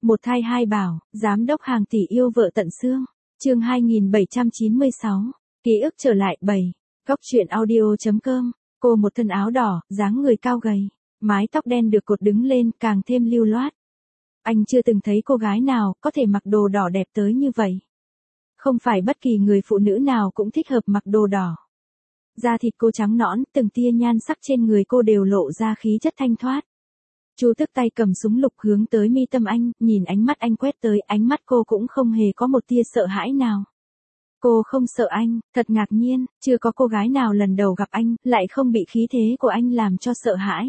Một thai hai bảo, giám đốc hàng tỷ yêu vợ tận xương. Chương 2796. Ký ức trở lại 7. Góc truyện audio.com. Cô một thân áo đỏ, dáng người cao gầy, mái tóc đen được cột đứng lên càng thêm lưu loát. Anh chưa từng thấy cô gái nào có thể mặc đồ đỏ đẹp tới như vậy. Không phải bất kỳ người phụ nữ nào cũng thích hợp mặc đồ đỏ. Da thịt cô trắng nõn, từng tia nhan sắc trên người cô đều lộ ra khí chất thanh thoát. Chú tức tay cầm súng lục hướng tới mi tâm anh, nhìn ánh mắt anh quét tới, ánh mắt cô cũng không hề có một tia sợ hãi nào. Cô không sợ anh, thật ngạc nhiên, chưa có cô gái nào lần đầu gặp anh, lại không bị khí thế của anh làm cho sợ hãi.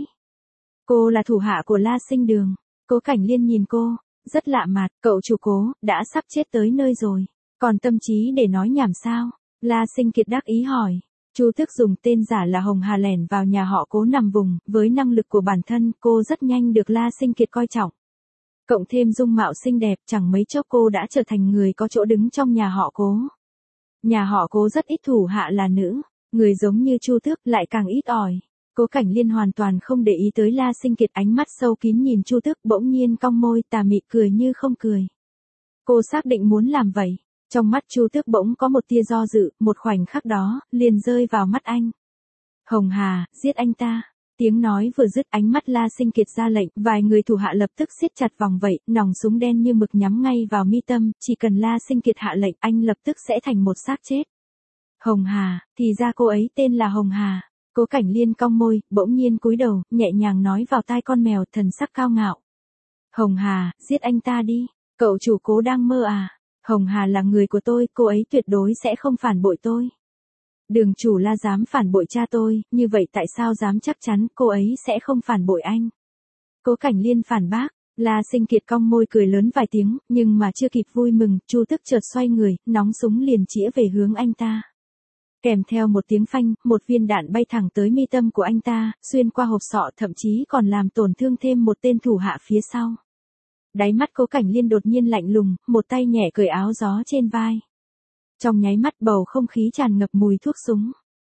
Cô là thủ hạ của La Sinh Đường. Cố Cảnh Liên nhìn cô, rất lạ mặt, cậu chủ Cố, đã sắp chết tới nơi rồi. Còn tâm trí để nói nhảm sao? La Sinh Kiệt đắc ý hỏi. Chu Tước dùng tên giả là Hồng Hà lẻn vào nhà họ Cố nằm vùng, với năng lực của bản thân, cô rất nhanh được La Sinh Kiệt coi trọng. Cộng thêm dung mạo xinh đẹp, chẳng mấy chốc cô đã trở thành người có chỗ đứng trong nhà họ Cố. Nhà họ Cố rất ít thủ hạ là nữ, người giống như Chu Tước lại càng ít ỏi. Cố Cảnh Liên hoàn toàn không để ý tới La Sinh Kiệt, ánh mắt sâu kín nhìn Chu Tước, bỗng nhiên cong môi tà mị cười như không cười. Cô xác định muốn làm vậy. Trong mắt Chu Tước bỗng có một tia do dự, một khoảnh khắc đó, liền rơi vào mắt anh. Hồng Hà, giết anh ta. Tiếng nói vừa dứt, ánh mắt La Sinh Kiệt ra lệnh, vài người thủ hạ lập tức siết chặt vòng vây, nòng súng đen như mực nhắm ngay vào mi tâm, chỉ cần La Sinh Kiệt hạ lệnh, anh lập tức sẽ thành một xác chết. Hồng Hà, thì ra cô ấy tên là Hồng Hà. Cố Cảnh Liên cong môi, bỗng nhiên cúi đầu, nhẹ nhàng nói vào tai con mèo, thần sắc cao ngạo. Hồng Hà, giết anh ta đi. Cậu chủ Cố đang mơ à? Hồng Hà là người của tôi, cô ấy tuyệt đối sẽ không phản bội tôi. Đường chủ La dám phản bội cha tôi, như vậy tại sao dám chắc chắn cô ấy sẽ không phản bội anh? Cố Cảnh Liên phản bác. La Sinh Kiệt cong môi cười lớn vài tiếng, nhưng mà chưa kịp vui mừng, Chu Tước chợt xoay người, nóng súng liền chĩa về hướng anh ta. Kèm theo một tiếng phanh, một viên đạn bay thẳng tới mi tâm của anh ta, xuyên qua hộp sọ, thậm chí còn làm tổn thương thêm một tên thủ hạ phía sau. Đáy mắt Cố Cảnh Liên đột nhiên lạnh lùng, một tay nhẹ cởi áo gió trên vai. Trong nháy mắt bầu không khí tràn ngập mùi thuốc súng.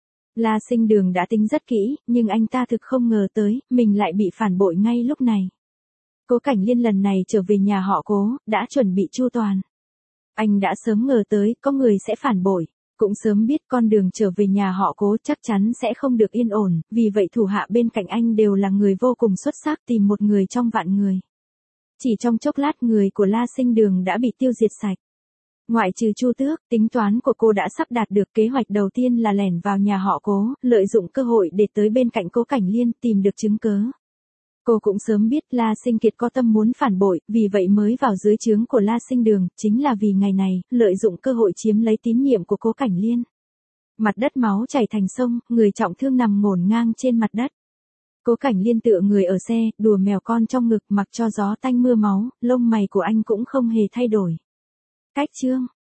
La Sinh Đường đã tính rất kỹ, nhưng anh ta thực không ngờ tới, mình lại bị phản bội ngay lúc này. Cố Cảnh Liên lần này trở về nhà họ Cố, đã chuẩn bị chu toàn. Anh đã sớm ngờ tới, có người sẽ phản bội, cũng sớm biết con đường trở về nhà họ Cố chắc chắn sẽ không được yên ổn, vì vậy thủ hạ bên cạnh anh đều là người vô cùng xuất sắc, tìm một người trong vạn người. Chỉ trong chốc lát người của La Sinh Đường đã bị tiêu diệt sạch. Ngoại trừ Chu Tước, tính toán của cô đã sắp đạt được, kế hoạch đầu tiên là lẻn vào nhà họ Cố, lợi dụng cơ hội để tới bên cạnh Cố Cảnh Liên, tìm được chứng cớ. Cô cũng sớm biết La Sinh Kiệt có tâm muốn phản bội, vì vậy mới vào dưới trướng của La Sinh Đường, chính là vì ngày này, lợi dụng cơ hội chiếm lấy tín nhiệm của Cố Cảnh Liên. Mặt đất máu chảy thành sông, người trọng thương nằm ngổn ngang trên mặt đất. Cố Cảnh Liên tựa người ở xe, đùa mèo con trong ngực, mặc cho gió tanh mưa máu, lông mày của anh cũng không hề thay đổi. Cách chương